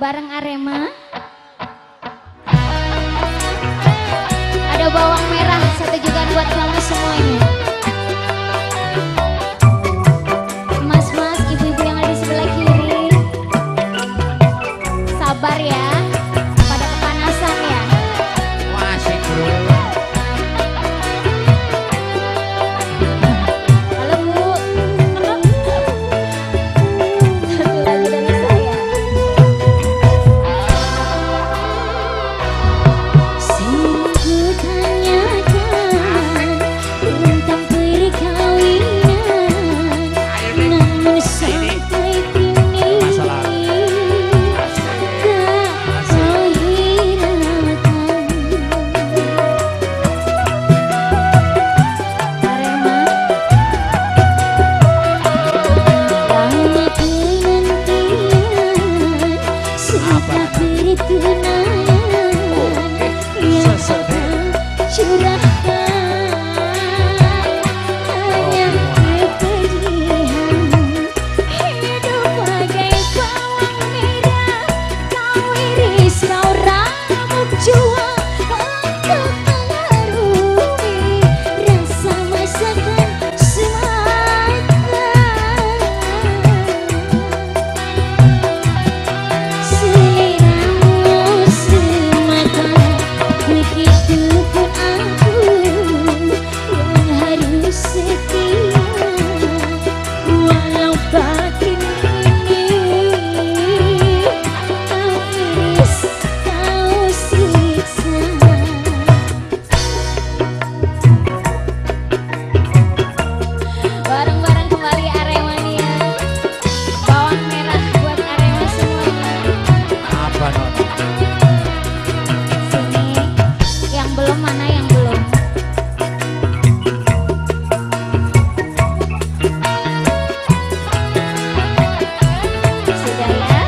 bareng Arema. Ada bawang merah satu juga buat kamu semuanya. Mas-mas, ibu-ibu yang ada di sebelah kiri, sabar ya, pada kepanasan ya. Wah, asik bro. Halo Bu. Satu lagu dari saya. Sering kutanyakan tentang perkawinan, namun sampai kini tak kau hiraukan. Arema, lama penantian serta pertunangan yang kau curahkan hanya kepedihan. Hidup bagai bawang merah, kau iris, kau rambut jua untuk mengarungi rasa masakan semata. Seleramu semata, begitupun aku yang harus setia, walau batin ini kau iris, kau siksa. Bareng-bareng kembali Aremania, bawang merah buat Arema semuanya. Apa non? Sini, yang belum mana yang belum? Sudah ya?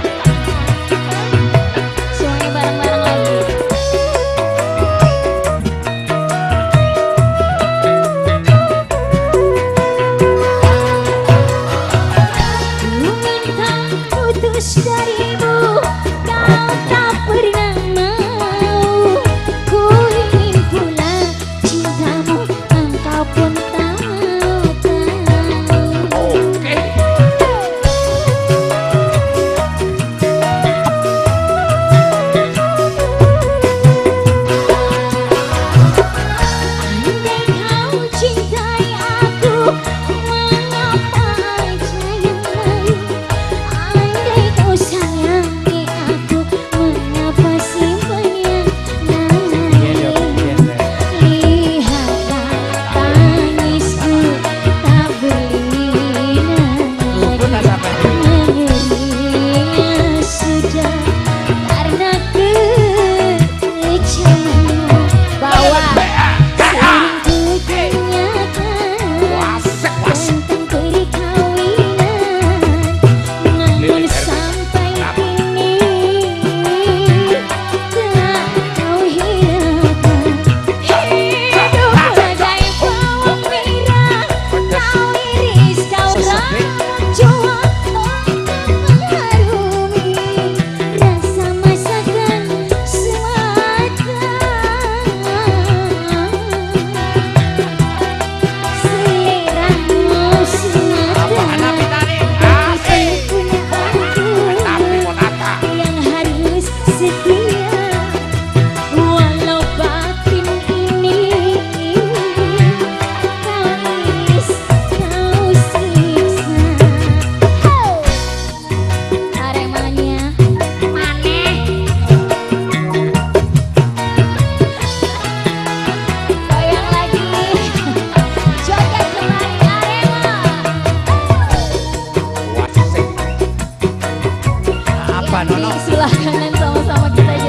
Semuanya bareng-bareng lagi. Ku minta putus darimu, kau tak pernah mau. Ku ingin pula cintamu, engkau pun tak mau tahu. Oke. Andai kau cintai aku, mengapa aja yang lain? Andai kau sayangi aku, mengapa simpan yang Iya, lain? iya, iya. Lihatlah tangisku tak berlinang Luput lagi, ada apa ini? mengerinya sudah karena kekecewaan. Bawa sering kutanyakan Wasek, wasek. tentang perkawinan, namun sampai kini tak kau hiraukan. Hidup bagai bawang merah, kau iris, kau rambut jua untuk mengharumi rasa masakan semata. Seleramu Apaan semata, api tadi? Asik. punya aku Tapi mau nata. yang harus setia, walau batin ini kau iris, kau siksa. Aremania maneh, goyang lagi, joget kembali Arema. Wasek. Apa Yang nono? di sebelah kanan sama-sama kita